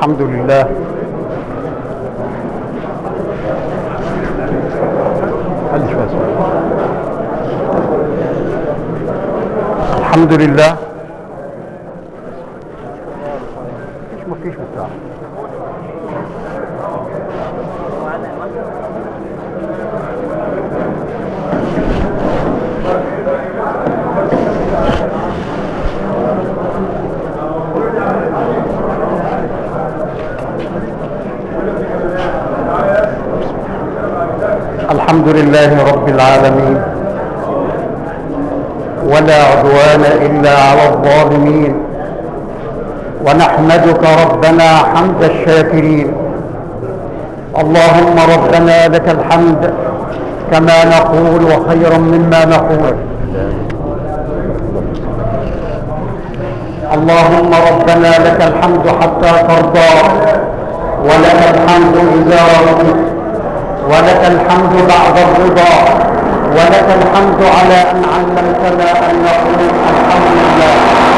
الحمد لله. الحمد لله. مفيش بتاع. الحمد لله رب العالمين، ولا عدوان إلا على الظالمين، ونحمدك ربنا حمد الشاكرين. اللهم ربنا لك الحمد كما نقول وخيرا مما نقول. اللهم ربنا لك الحمد حتى ترضى، ولك الحمد إذا رضيت، ولك الحمد بعد الرضا، ولك الحمد على أن علمتنا أن نقول الحمد لله.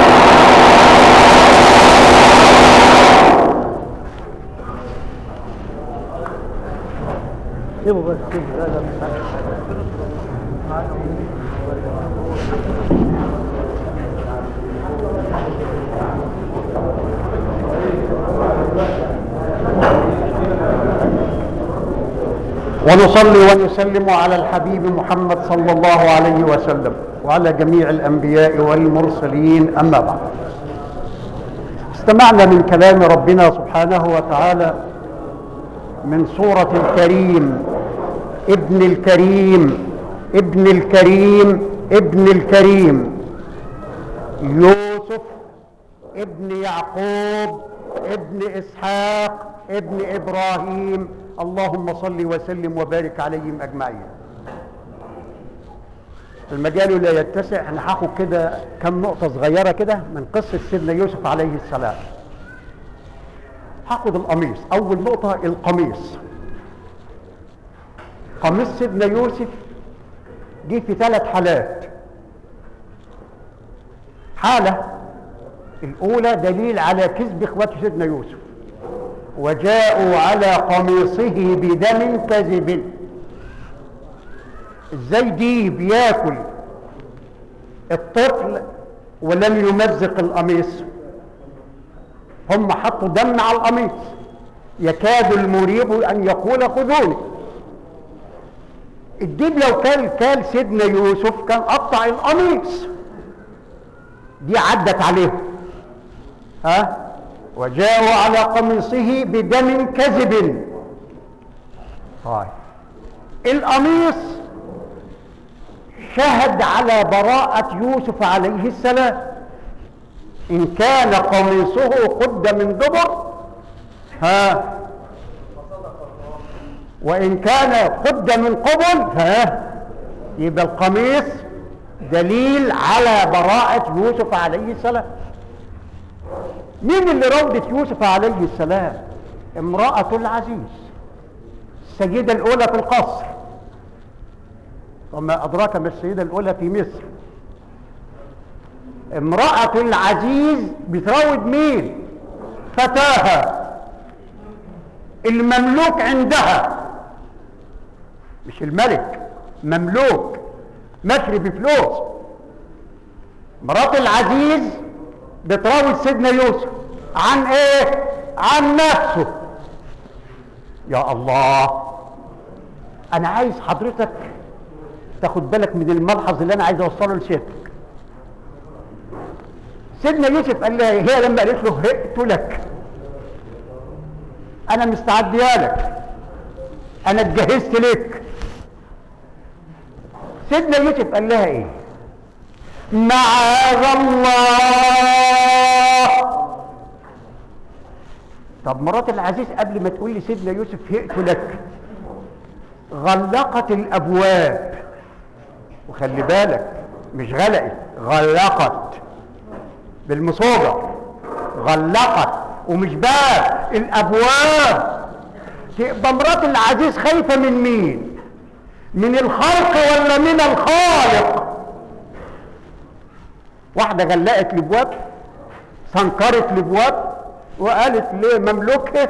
ونصلي ونسلم على الحبيب محمد صلى الله عليه وسلم وعلى جميع الأنبياء والمرسلين، أما بعد. استمعنا من كلام ربنا سبحانه وتعالى من سورة الكريم، ابن الكريم ابن الكريم ابن الكريم، يوسف ابن يعقوب ابن إسحاق ابن إبراهيم، اللهم صل وسلم وبارك عليهم أجمعين. المجال لا يتسع، احنا هاخد كده كم نقطة صغيرة كده من قصة سيدنا يوسف عليه السلام. هاخد القميص. أول نقطة القميص. قميص سيدنا يوسف جه في 3 حالات. حالة الأولى دليل على كذب إخوة سيدنا يوسف، وجاءوا على قميصه بدم كذب. ازاي دي بياكل الطفل ولم يمزق القميص؟ هم حطوا دم على القميص، يكاد المريب ان يقول خذوني. الديب لو كان سيدنا يوسف كان قطع القميص. دي عدت عليهم. وجاءوا على قميصه بدم كذب. طيب القميص شهد على براءة يوسف عليه السلام. إن كان قميصه قد من دبر وإن كان قد من قبل يبقى القميص دليل على براءة يوسف عليه السلام. مين اللي راودت يوسف عليه السلام؟ امرأة العزيز، السيدة الأولى في القصر، وما أدراك ما السيدة الأولى في مصر. امرأة العزيز بتراود مين؟ فتاها المملوك عندها، مش الملك، مملوك مشري بفلوس. مرات العزيز بتراود سيدنا يوسف عن ايه؟ عن نفسه. يا الله، انا عايز حضرتك تاخد بالك من الملحظ اللي انا عايز اوصله لسيادتك. سيدنا يوسف قال لها، هي لما قالت له هئت لك، انا مستعديه لك، انا اتجهزت لك. سيدنا يوسف قال لها ايه؟ معاذ الله. طب مرات العزيز قبل ما تقول لي سيدنا يوسف هئت لك غلقت الابواب، وخلي بالك مش غلقت، غلقت بالمصوبة، غلقت ومش باب، الابواب. تبقى مرات العزيز خايفة من مين؟ من الخلق ولا من الخالق؟ واحدة غلقت الابواب، سنكرت الابواب، وقالت ليه مملوكه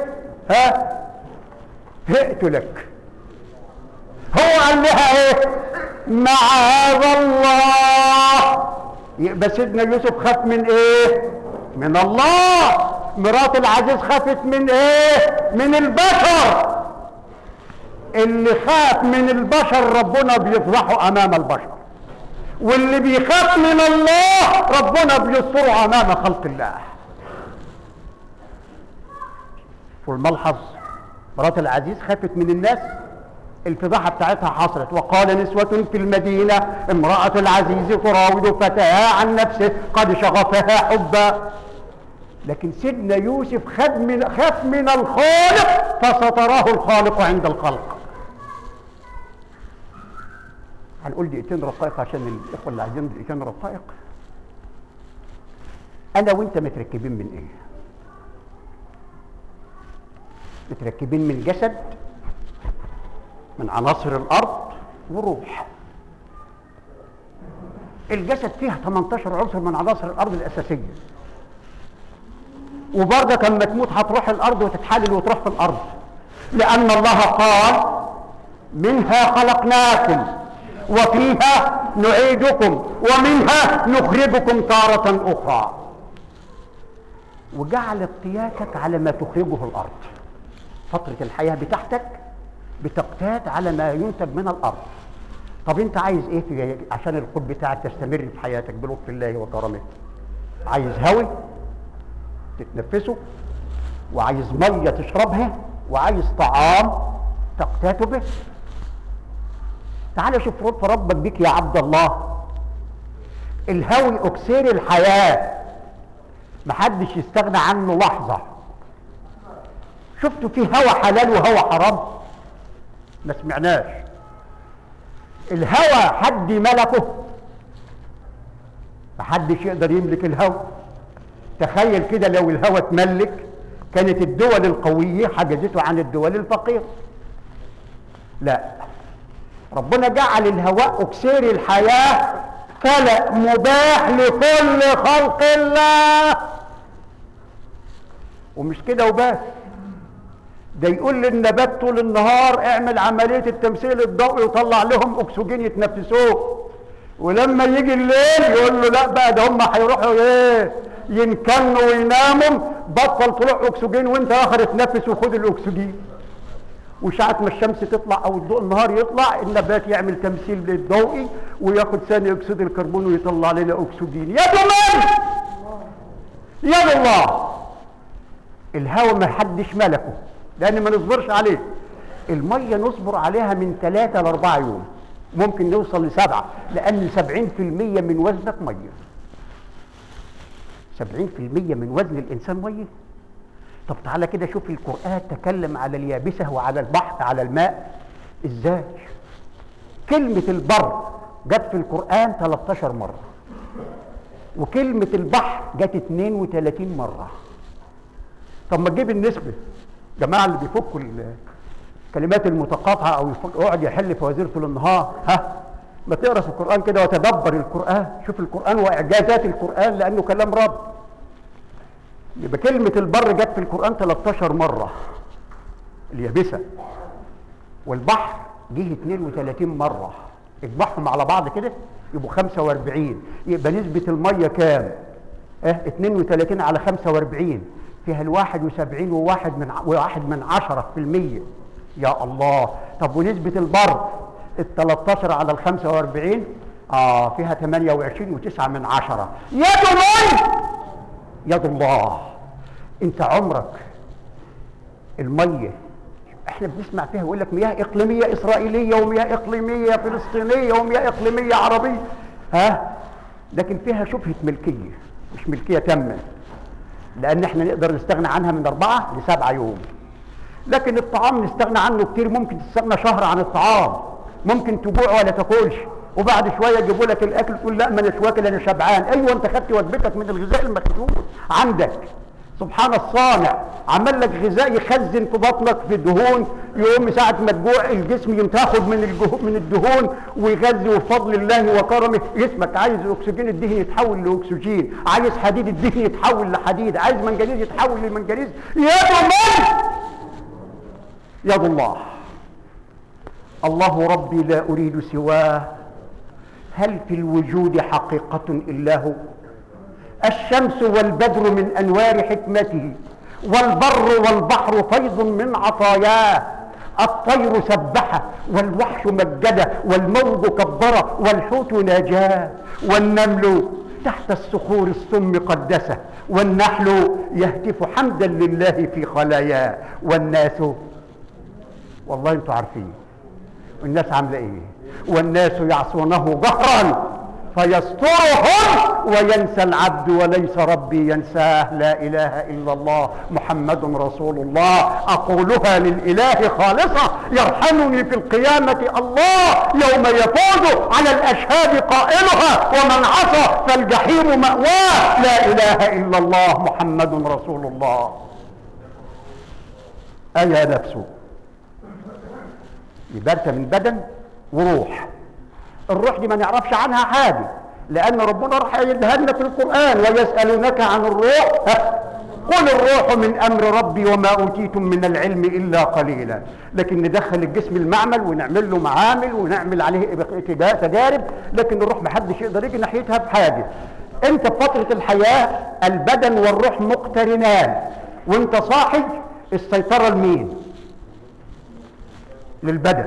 هئت لك. هو قال لها ايه؟ معاذ الله. يبقى سيدنا يوسف خاف من ايه؟ من الله. مرات العزيز خافت من ايه؟ من البشر. اللي خاف من البشر ربنا بيفضحه امام البشر، واللي بيخاف من الله ربنا بيستره امام خلق الله. والملحظ مرات العزيز خافت من الناس، الفضاحه بتاعتها حصلت. وقال نسوة في المدينة امرأة العزيز تراود فتاها عن نفسه قد شغفها حبا. لكن سيدنا يوسف خاف من الخالق فستراه الخالق عند الخلق. هنقول دقيقتين رقائق عشان الاخوه اللي عايزين دقيقتين رقائق. انا وانت متركبين من ايه؟ متركبين من جسد، من عناصر الارض وروح. الجسد فيها 18 عنصر من عناصر الارض الاساسيه، وبرضك لما تموت هتروح الارض وتتحلل وتروح في الارض، لان الله قال منها خلقناكم وفيها نعيدكم ومنها نخرجكم تارة اخرى. وجعل اقتياتك على ما تخرجه الارض. فترة الحياة بتاعتك بتقتات على ما ينتج من الارض. طب انت عايز ايه عشان القلب بتاعك تستمر في حياتك بلطف الله وكرمه؟ عايز هوي تتنفسه، وعايز ميه تشربها، وعايز طعام تقتات به. تعال شوف لطف ربك بيك يا عبد الله. الهوي اكسير الحياه، محدش يستغنى عنه لحظه. شفتوا في هوى حلال وهوى حرام؟ ما سمعناش. الهوى حد ملكه؟ محدش يقدر يملك الهوى. تخيل كده لو الهوى اتملك كانت الدول القويه حجزته عن الدول الفقيره. لا، ربنا جعل الهواء اكسير الحياه، خلق مباح لكل خلق الله. ومش كده وبس، ده يقول للنبات طول النهار اعمل عمليه التمثيل الضوئي وطلع لهم اكسجين يتنفسوه، ولما يجي الليل يقول له لا بقى ده هم هيروحوا ايه ينكنوا ويناموا، بطل طلوع اكسجين وانت اخر اتنفس وخد الاكسجين. وساعة ما الشمس تطلع او الضوء النهار يطلع النبات يعمل تمثيل للضوئي وياخد ثاني اكسيد الكربون ويطلع لنا اكسجين. يد من؟ يد الله. الهواء ما حدش ملكه لان ما نصبرش عليه. الميه نصبر عليها من 3 ل 4 يوم، ممكن نوصل ل7، لان 70% من وزنك ميه. 70% من وزن الانسان ميه. طب تعالى كده شوف القرآن تكلم على اليابسة وعلى البحر على الماء ازاي. كلمة البر جت في القرآن 13 مرة، وكلمة البحر جت 32 مرة. طب ما تجيب النسبة. جماعة اللي بيفكوا الكلمات المتقاطعة او يقعد يحل فوازير طول النهار، ما تقرا في القرآن كده وتدبر القرآن، شوف القرآن واعجازات القرآن لانه كلام رب. يبقى كلمة البر جت في القرآن 13 مرة اليابسة، والبحر جه 32 مرة. اجمعهم على بعض كده يبقوا 45. يبقى نسبة المية كام؟ 32 على 45 فيها 71 وواحد من 10%. يا الله. طب ونسبة البر 13 على 45 فيها 28 و9 من 10. يد من؟ يد الله. انت عمرك الميه احنا بنسمع فيها يقول لك مياه اقليميه اسرائيليه ومياه اقليميه فلسطينيه ومياه اقليميه عربيه، لكن فيها شبهه ملكيه، مش ملكيه تامه، لان احنا نقدر نستغنى عنها من 4 ل7 يوم. لكن الطعام نستغنى عنه كتير، ممكن تستغنى شهر عن الطعام، ممكن تجوع ولا تاكلش، وبعد شويه يجيبوا لك الاكل تقول لا ما اناش واكل انا شبعان. ايوه انت خدت وجبتك من الغذاء المخزون عندك، سبحان الصانع، عمل لك غذاء يخزن في بطنك في دهون، يقوم ساعة ما تجوع الجسم تاخد من الدهون ويغذي، وبفضل الله وكرمه جسمك عايز اكسجين الدهن يتحول لاكسجين، عايز حديد الدهن يتحول لحديد، عايز منجنيز يتحول لمنجنيز. يد من؟ يد الله. الله ربي لا اريد سواه، هل في الوجود حقيقة الا هو؟ الشمس والبدر من انوار حكمته، والبر والبحر فيض من عطاياه، الطير سبحه والوحش مجده، والموج كبره والحوت ناجاه، والنمل تحت الصخور السم قدسه، والنحل يهتف حمدا لله في خلاياه، والناس، والله انتوا عارفين الناس عامله ايه، والناس يعصونه جهرا فيسترهم وينسى العبد وليس ربي ينساه. لا اله الا الله محمد رسول الله، اقولها للاله خالصه يرحمني في القيامه الله، يوم يفوز على الاشهاد قائلها، ومن عصى فالجحيم مأواه. لا اله الا الله محمد رسول الله. ايا نفسه، يبقى انت من بدن وروح. الروح دي ما نعرفش عنها حاجه، لان ربنا راح يديها لنا في القران، ويسالونك عن الروح قل الروح من امر ربي وما اوتيتم من العلم الا قليلا. لكن ندخل الجسم المعمل ونعمل له معامل ونعمل عليه تجارب، لكن الروح ما حدش يقدر يجي ناحيتها بحاجه. انت في فتره الحياه البدن والروح مقترنان، وانت صاحي السيطره لمين؟ للبدن.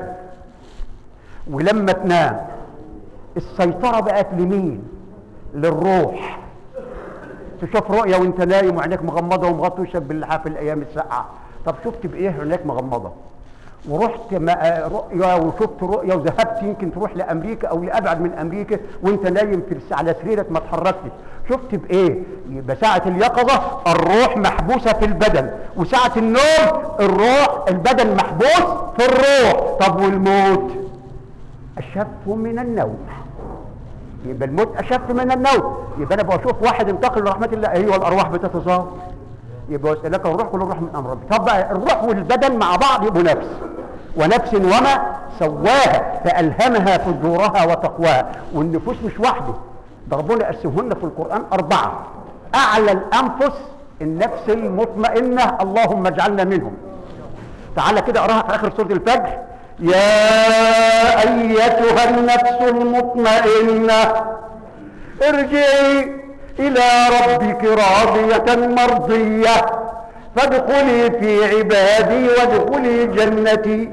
ولما تنام السيطرة بقت لمين؟ للروح. تشوف رؤية وانت نايم وعينيك مغمضة ومغطي وشك باللحاف الأيام الساقعة، طب شفت بإيه عينيك مغمضة؟ ورحت رؤية وشفت رؤية وذهبت يمكن تروح لأمريكا أو لأبعد من أمريكا وانت نايم على سريرك ما اتحركتش، شفت بإيه؟ يبقى ساعة اليقظة الروح محبوسة في البدن، وساعة النوم البدن محبوس في الروح. طب والموت؟ أشف من النوم. يبقى الموت أشف من النوم. يبقى أنا بشوف واحد انتقل لرحمة الله، أيوة الأرواح بتتزاور. يبقى وسألك الروح كل الروح من أمر ربي. طب بقى الروح والبدن مع بعض يبقوا نفس، ونفس وما سواها فألهمها فجورها وتقواها. والنفوس مش واحدة، ده ربنا قسمهن في القرآن 4. أعلى الأنفس النفس المطمئنة، اللهم اجعلنا منهم. تعالى كده اقراها في آخر سورة الفجر: يا أيتها النفس المطمئنة ارجعي إلى ربك راضية مرضية فادخلي في عبادي وادخلي جنتي.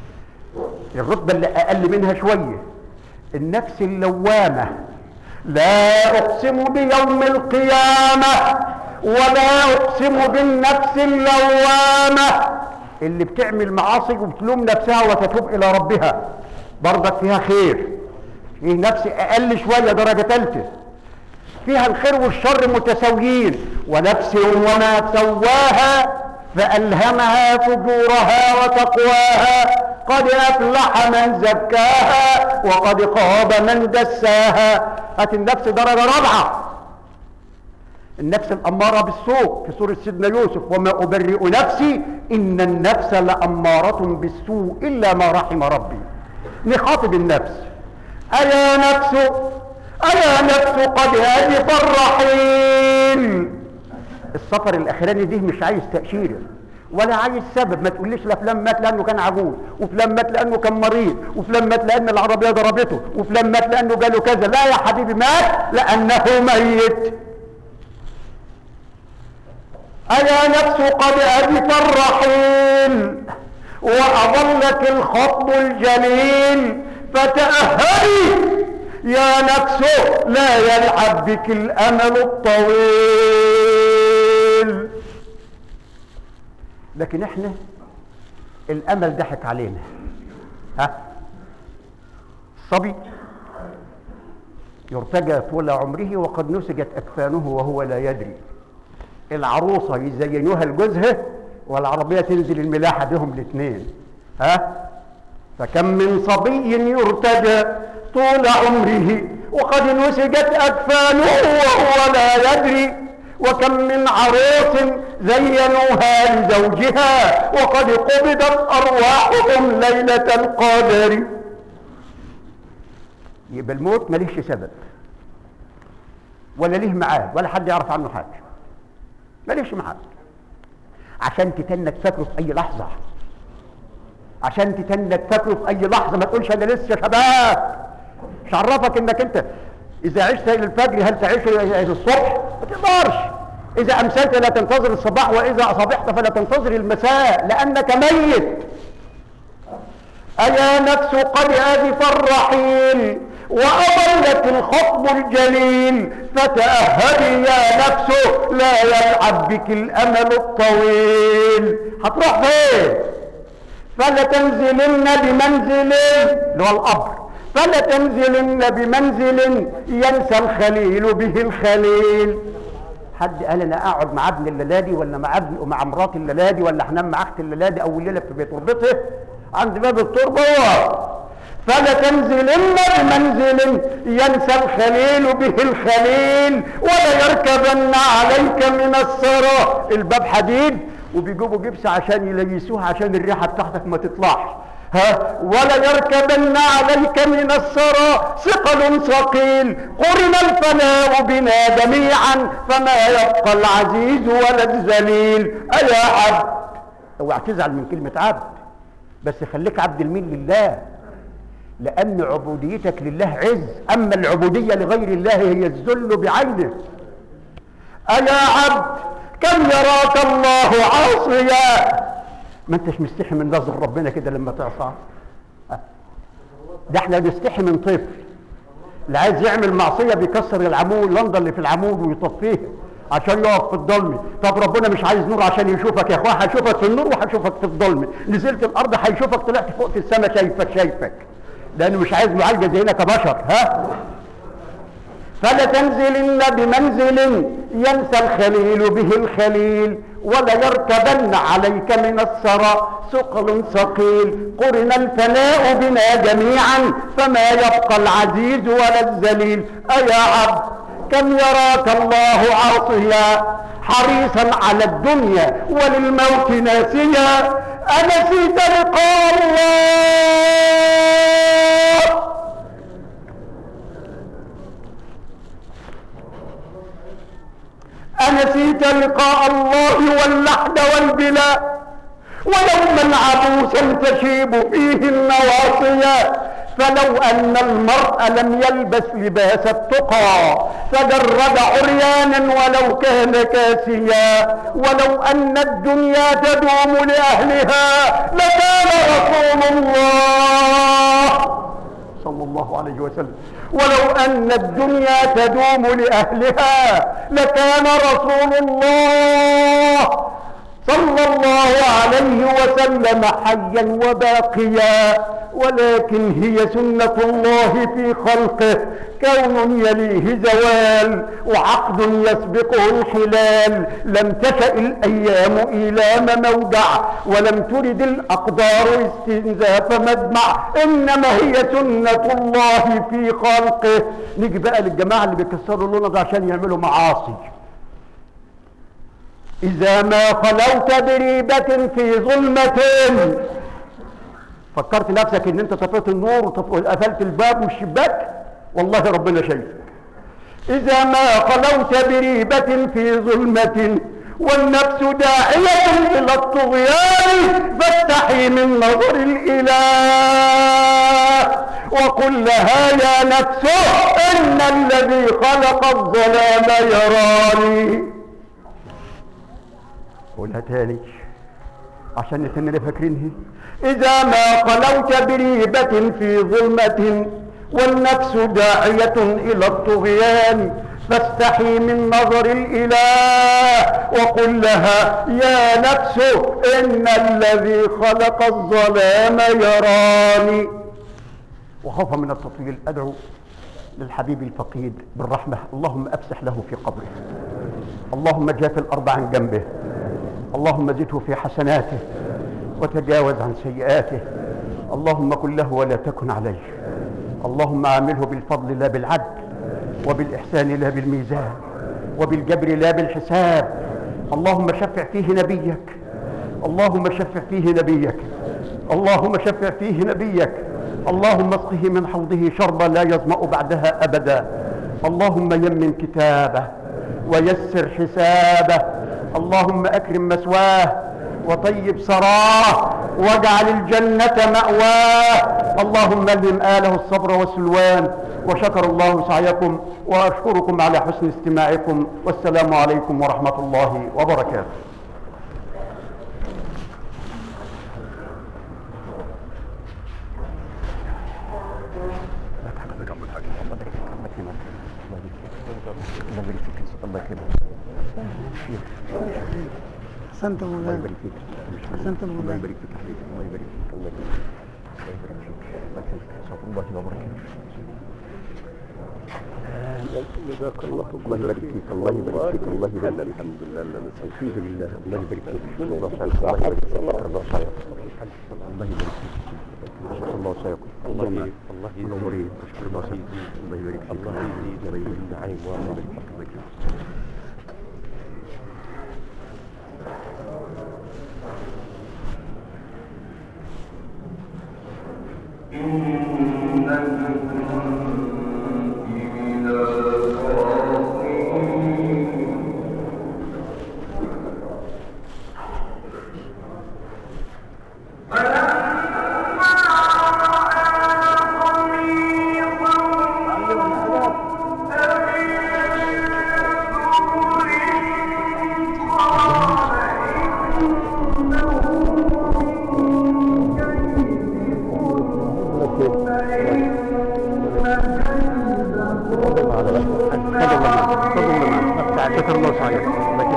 الرتبة اللي أقل منها شوية النفس اللوامة: لا أقسم بيوم القيامة ولا أقسم بالنفس اللوامة، اللي بتعمل معاصي وبتلوم نفسها وتتوب الى ربها برضك فيها خير. في نفس اقل شويه درجه ثالثه فيها الخير والشر متساويين: ونفس وما سواها فالهمها فجورها وتقواها قد افلح من زكاها وقد خاب من دساها. هات النفس درجه رابعه، النفس الأمارة بالسوء في سورة سيدنا يوسف: وما أبرئ نفسي إن النفس لأمارة بالسوء إلا ما رحم ربي. نخاطب النفس: أيا نفس قد هدف الرحيل. السفر الأخراني دي مش عايز تأشيرة ولا عايز سبب، ما تقوليش لا فلان مات لأنه كان عجوز، وفلان مات لأنه كان مريض، وفلان مات لأن العربية ضربته، وفلان مات لأنه جاله كذا. لا يا حبيبي، مات لأنه ميت. أيا نفس قد أدف الرحيل وأضلك الخط الجليل فتأهلي يا نفس لا يلعب بك الأمل الطويل. لكن احنا الأمل ضحك علينا. الصبي يرتجى طول عمره وقد نسجت أكفانه وهو لا يدري. العروسة يزينوها لجوزها والعربية تنزل الملاحة بهم الاثنين. فكم من صبي يرتجى طول عمره وقد نسجت أكفانه وهو لا يدري، وكم من عروس زينوها لزوجها وقد قبضت أرواحهم ليلة القدر. يبقى الموت مليش سبب ولا ليه ميعاد ولا حد يعرف عنه حاجة، مليش ميعاد، عشان تتنك فاكره في أي لحظة، عشان تتنك فاكره في أي لحظة. ما تقولش أنا لسه شباب، مش عرفك إنك أنت إذا عشت إلى الفجر هل تعيش إلى الصبح؟ ما تقدرش. إذا أمسيت لا تنتظر الصباح، وإذا أصبحت فلا تنتظر المساء، لأنك ميت. أيا نفس قد أزف الرحيل وأضلت الخطب الجليل، فتأهبي يا نفس لا يلعب بك الأمل الطويل. هتروح فين؟ فلتنزلن بمنزل اللي هو القبر، فلتنزلن بمنزل ينسى الخليل به الخليل. حد قال انا اقعد مع ابن الليلادي ولا مع مرات الليلادي ولا هنام مع اخت الليلادي اول ليله في بيت تربته عند باب التربه؟ فلتنزلن بمنزل ينسى الخليل به الخليل، ولا يركبن عليك من السرى. الباب حديد وبيجيبوا جبس عشان يليسوها عشان الريحه بتاعتك ما تطلعش. ولا يركبن عليك من السرى ثقل ثقيل، قرن الفناء بنا جميعا فما يبقى العزيز ولا الذليل. أيا عبد، اوعى تزعل من كلمة عبد، بس خليك عبد المين لله، لأن عبوديتك لله عز، أما العبودية لغير الله هي الذل بعينه. أيا عبد كم يراك الله عاصيا. ما انتش مستحي من نظر ربنا كده لما تعصى؟ ده احنا نستحي من طفل اللي عايز يعمل معصيه بيكسر العمود، اللمضه اللي في العمود ويطفيها عشان يقف في الظلمه. طب ربنا مش عايز نور عشان يشوفك يا اخويا؟ هيشوفك في النور وهيشوفك في الظلمه. نزلت الارض هيشوفك، طلعت فوق في السماء شايفك لانه مش عايز معالجه زينا كبشر. فلتنزلن بمنزل ينسى الخليل به الخليل، ولا يركبن عليك من السرى ثقل ثقيل، قرن الفناء بنا جميعا فما يبقى العزيز ولا الذليل. أيا عبد كم يراك الله عاصيا، حريصا على الدنيا وللموت ناسيا، أنسيت لقاء الله. أنسيت لقاء الله واللحد والبلا، ويوما عبوسا تشيب فيه النواصيا. فلو أن المرء لم يلبس لباس التقى فجرد عريانا ولو كان كاسيا، ولو أن الدنيا تدوم لأهلها لكان رسول الله صلى الله عليه وسلم، ولو أن الدنيا تدوم لأهلها لكان رسول الله صلى الله عليه وسلم حيا وباقيا. ولكن هي سنة الله في خلقه، كون يليه زوال وعقد يسبقه الحلال. لم تشأ الأيام إيلام موجع، ولم ترد الأقدار استنزاف مدمع، إنما هي سنة الله في خلقه. نيجي بقى للجماعة اللي بيكسروا اللون ده عشان يعملوا معاصي. إذا ما خلوت بريبة في ظلمة، فكرت نفسك ان انت طفيت النور وقفلت الباب والشباك، والله ربنا شايفك. إذا ما خلوت بريبة في ظلمة والنفس داعية إلى الطغيان، فاستحي من نظر الإله وقل لها يا نفس إن الذي خلق الظلام يراني. قولها تاني عشان نتنى فاكرينها. إذا ما خلوت بريبة في ظلمة والنفس داعية إلى الطغيان، فاستحي من نظر الإله وقل لها يا نفس إن الذي خلق الظلام يراني. وخوفا من التطويل أدعو للحبيب الفقيد بالرحمة، اللهم أفسح له في قبره، اللهم جاف الأرض عن جنبه، اللهم زده في حسناته وتجاوز عن سيئاته، اللهم كن له ولا تكن عليه، اللهم عامله بالفضل لا بالعدل وبالإحسان لا بالميزان، وبالجبر لا بالحساب. اللهم شفع فيه نبيك، اللهم شفع فيه نبيك، اللهم شفع فيه نبيك. اللهم اسقه من حوضه شربا لا يظمأ بعدها أبدا. اللهم يمن كتابه ويسر حسابه. اللهم أكرم مثواه وطيب سراه واجعل الجنة مأواه. اللهم ألهم آله الصبر والسلوان. وشكر الله سعيكم وأشكركم على حسن استماعكم، والسلام عليكم ورحمة الله وبركاته. أحسنت مولانا. الله يبارك فيك. أحسنت الله مولانا. يبارك فيك حبيبي. الله يبارك فيك. الله يبارك فيك. الله يبارك فيك. استغفر الله وبركاته. الله يبارك فيك. الله يبارك فيك. الله يبارك فيك. الحمد لله. الحمد لله. الله يبارك فيك. الله يبارك فيك. الله يبارك فيك. الله يبارك فيك. الله يسعدك. الله يبارك فيك. الله يبارك فيك. الله يبارك فيك. الله يبارك فيك. الله يبارك فيك. النعيم والله يبارك فيك. الله يبارك فيك. شكر الله سعيك.